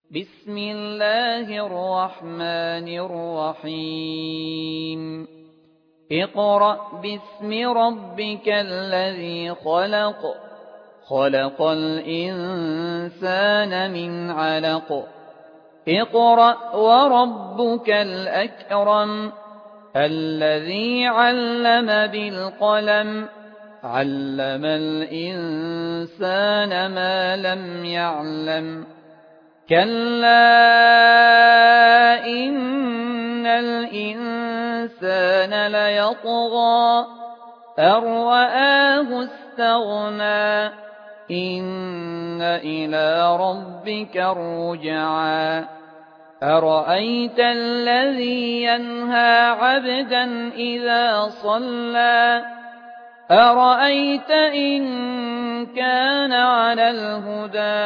بسم الله الرحمن الرحيم اقرأ باسم ربك الذي خلق خلق الإنسان من علق اقرأ وربك الأكرم الذي علم بالقلم علم الإنسان ما لم يعلم كلا إن الإنسان ليطغى أن رآه استغنى إن إلى ربك الرجعى أرأيت الذي ينهى عبدا إذا صلى أرأيت إن كان على الهدى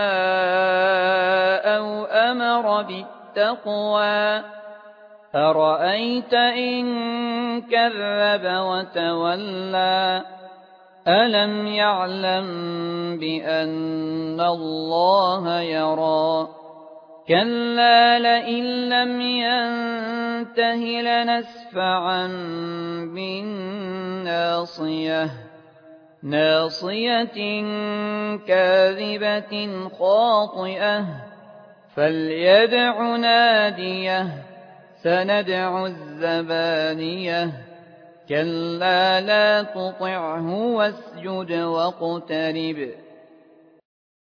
أو أمر بالتقوى أرأيت إن كذب وتولى ألم يعلم بأن الله يرى كلا لئن لم ينته لنسفعا بالناصية ناصية كاذبة خاطئة فليدع ناديه سندع الزبانية كلا لا تطعه واسجد واقترب